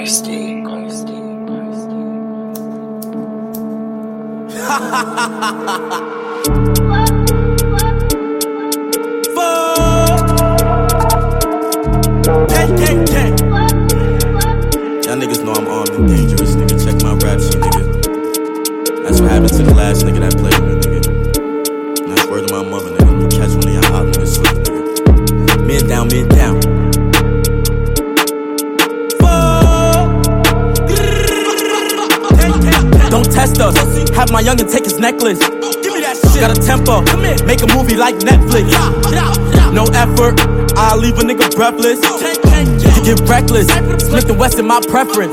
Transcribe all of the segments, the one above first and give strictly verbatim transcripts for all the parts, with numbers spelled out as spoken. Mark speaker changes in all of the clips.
Speaker 1: Ghosty, ghosty, ghosty.
Speaker 2: Gang, gang, gang. Y'all niggas know I'm armed and dangerous, nigga. Check my rap sheet, nigga. That's what happened to the last nigga that played with me, nigga. And that's word to my mother, nigga. You catch one of y'all out, nigga, slip, nigga. Men down, men down. Don't test us. Have my youngin' take his necklace. Give me that shit. Got a temper. Make a movie like Netflix. No effort. I'll leave a nigga breathless. You get reckless. Smith and Wesson my preference.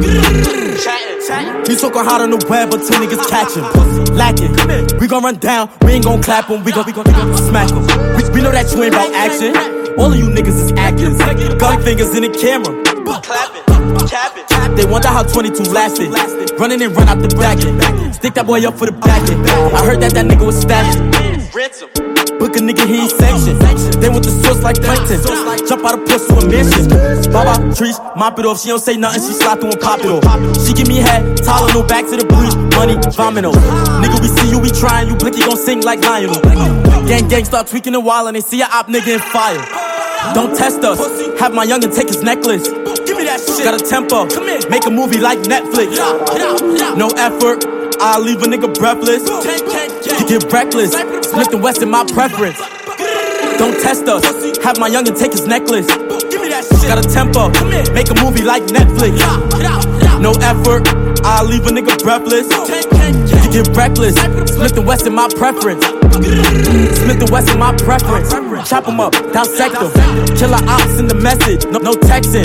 Speaker 2: He so hot on the web until niggas catch him. Lacking. We gon' run down. We ain't gon' clap him. We gon' we gon' smack him. We, we know that you ain't about action. All of you niggas is actors. Gun fingers in the camera. Clapping. They wonder how twenty-two lasted. Running and run out the bracket. Stick that boy up for the bracket. I heard that that nigga was stashing. Book a nigga, he ain't sanctioned. They want the source like plankton. Jump out of puss to a mission. Baba, trees, mop it off. She don't say nothing, she slap through and pop it off. She give me head, Tylenol, back to the breeze. Money, vomino. Nigga, we see you, we trying. You blicky gon' sing like Lionel. Gang, gang, start tweaking and wild and they see a op nigga in fire. Don't test us. Have my youngin' take his necklace. Give me that shit. Got a tempo. Make a movie like Netflix. No effort. I'll leave a nigga breathless. You get reckless. Smith and Wesson my preference. Don't test us. Have my youngin' take his necklace. Give me that shit. Got a tempo. Make a movie like Netflix. No effort. I'll leave a nigga breathless. You get reckless. Smith and Wesson my preference. Smith and Wesson my preference. Chop them up, dissect them. Killer ops in the message, no, no texting.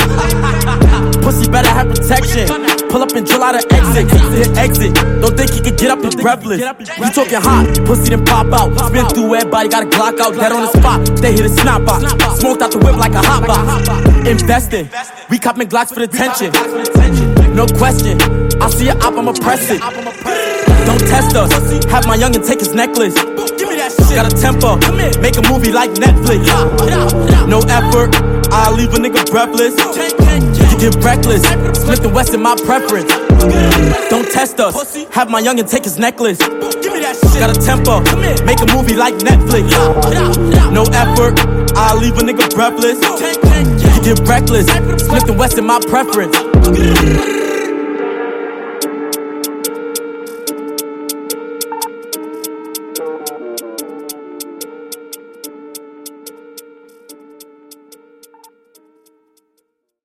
Speaker 2: Pussy better have protection. Pull up and drill out an exit. Hit exit. Don't think he can get up and breathless. You talking hot, pussy then pop out. Spin through everybody, got a Glock out. Dead on the spot, they hit a snap out. Smoked out the whip like a hot box. Investing, we copping Glocks for the tension. No question, I see a op, I'ma press it. Don't test us, have my youngin' take his necklace. Got a tempo, make a movie like Netflix. No effort, I'll leave a nigga breathless. You get reckless, Smith and Wesson my preference. Don't test us, have my youngin' take his necklace. Got a tempo, make a movie like Netflix. No effort, I'll leave a nigga breathless. You get reckless, Smith and Wesson my preference.